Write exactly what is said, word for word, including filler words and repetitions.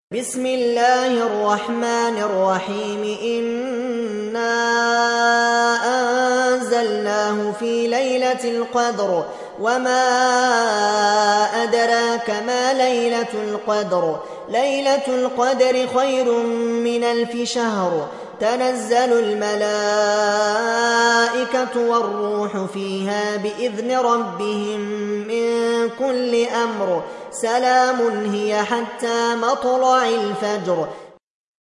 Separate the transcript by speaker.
Speaker 1: بسم الله الرحمن الرحيم إنا أنزلناه في ليلة القدر وما أدراك ما ليلة القدر ليلة القدر خير من ألف شهر تنزل الملائكة والروح فيها بإذن ربهم من كل أمر سلام هي حتى مطلع الفجر